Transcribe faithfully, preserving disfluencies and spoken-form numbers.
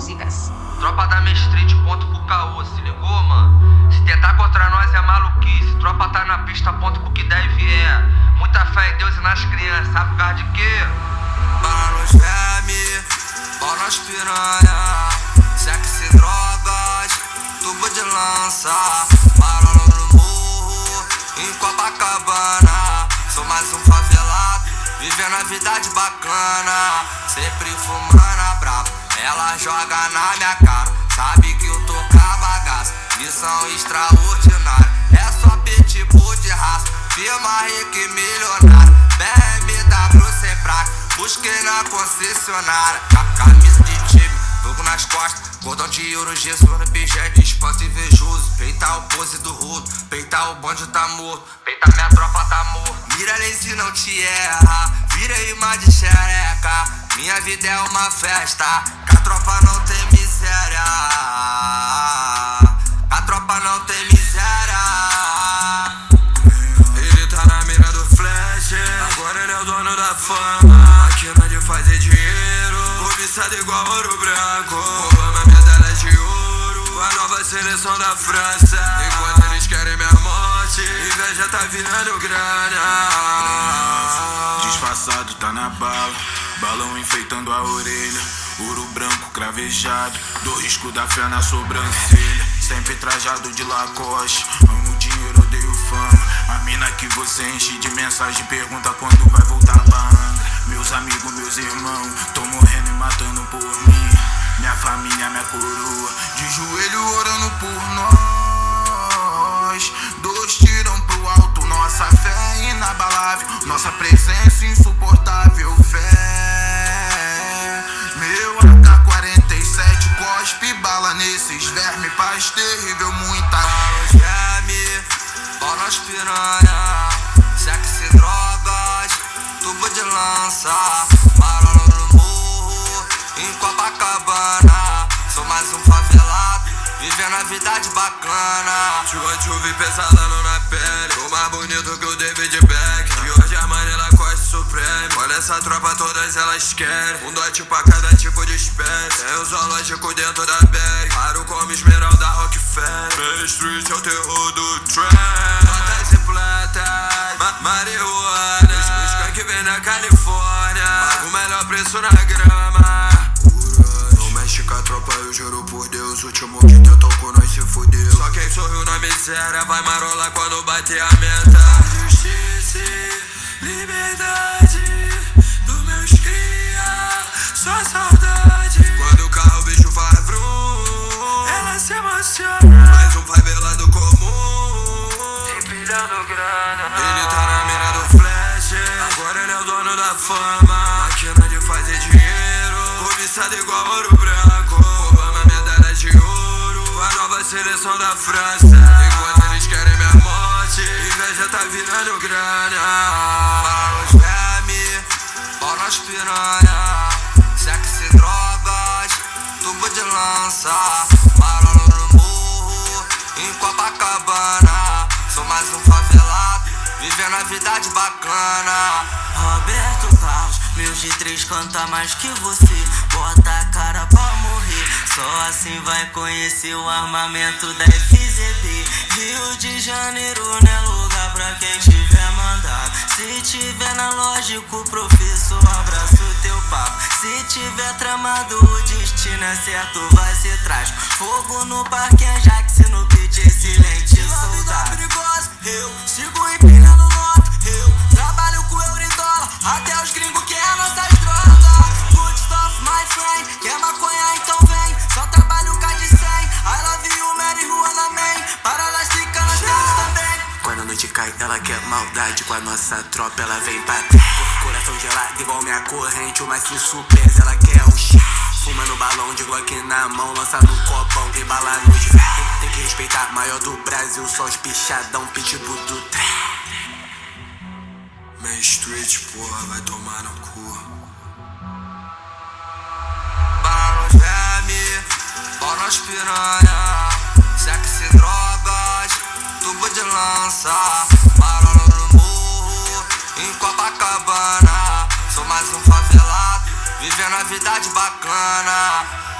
músicas. Tropa da Main Street, ponto pro caô, se ligou, mano? Se tentar contra nós é maluquice. Tropa tá na pista, ponto pro que deve é. Muita fé em Deus e nas crianças, sabe por causa de quê? Bala nos vermes, pau nas piranha, sexo e drogas, tubo de lança, marola no morro, em Copacabana. Sou mais um favelado, vivendo a vida de bacana, sempre fumando a braba. Ela joga na minha cara, sabe que eu tô com a bagaça. Missão extraordinária, é só pitbull de raça. Firma rica e milionária, B M W sem praga, busquei na concessionária. Camisa de time, fogo nas costas, cordão de ouro, Jesus no pijete, espanto invejoso. Peitar o pose do rodo, peitar o bonde tá morto, peitar minha tropa tá morto. Mira nem se não te erra, vira imã de xereca. Minha vida é uma festa, que a tropa não tem miséria. A tropa não tem miséria. Ele tá na mira do flash, agora ele é o dono da fama. Máquina de fazer dinheiro, cobiçado igual ouro branco. Roubando a medalha de ouro, a nova seleção da França. Enquanto eles querem minha morte, inveja tá virando grana. Disfarçado tá na bala, balão enfeitando a orelha, ouro branco cravejado, do risco da fé na sobrancelha. Sempre trajado de Lacoste, amo dinheiro, odeio fama. A mina que você enche de mensagem pergunta quando vai voltar pra Angra. Meus amigos, meus irmãos, tão morrendo e matando por mim. Minha família, minha coroa, de joelho orando por nós. Dois tiram pro alto, nossa fé é inabalável, nossa presença insuportável, fé. Meu A K quarenta e sete cospe bala nesses vermes, paz terrível, muita Bala nos vermes, pau nas piranha, sexo e drogas, tubo de lança, marola no morro, em Copacabana. Sou mais um favelado, vivendo a vida de bacana. Chuva de chuva e pesadão na pele, o mais bonito que o David Beckham. De hoje a Manila Costa Supreme, olha essa tropa, todas elas querem um dote pra cada tipo de espécie. Tem o zoológico dentro da bag, paro como esmeralda Rockefeller. Main Street é o terror do trap. Notas e platas, ma marihuana, os skunk vem da Califórnia, paga o melhor preço na grama. Mexe com a tropa, eu juro por Deus, o último que tentou com nós se fudeu. Só quem sorriu na miséria vai marolar quando bater a meta. Justiça, liberdade dos meus cria, só saudade. Quando o carro o bicho faz vrum, ela se emociona. Mais um favelado comum, empilhando grana. Ele tá na mira do flash, agora ele é o dono da fama. Máquina de fazer dinheiro, cobiçado igual ouro branco. Roubando a medalha de ouro, a nova seleção da França. Enquanto eles querem minha morte, inveja tá virando grana. Bala nos vermes, pau nas piranha, sexo e drogas, tubo de lança, marola no morro, em Copacabana. Sou mais um favelado, vivendo a vida de bacana. Roberto Carlos, meu G três canta mais que você, bota a cara pra morrer. Só assim vai conhecer o armamento da F Z B. Rio de Janeiro não é lugar pra quem tiver mandado. Se tiver na lógico, professor, abraço teu papo. Se tiver tramado, o destino é certo, vai ser trágico. Fogo no parque Ajax, no beat, excelente soldado. Eu sigo empilhando nota, eu trabalho com euro e dólar, até os gringos que é nossas drogas. Good stuff, my friend, quer maconha então vem, só trabalho com a de cem. I love you, Mary Juana Man, para las tricanas temos também. Quando a noite cai, ela quer maldade, com a nossa tropa ela vem pra trás. Coração gelado igual minha corrente, o maciço pesa, ela quer o chá. Fuma no balão de Glock na mão, lança no copão, tem bala nos véi. Tem que respeitar, maior do Brasil, só os pichadão, pitbull do trem. Main Street, porra, vai tomar no cu. Bala nos vermes, pau nas piranha, sexo e drogas, tubo de lança, marola no morro, em Copacabana. Sou mais um favelado, vivendo a vida de bacana.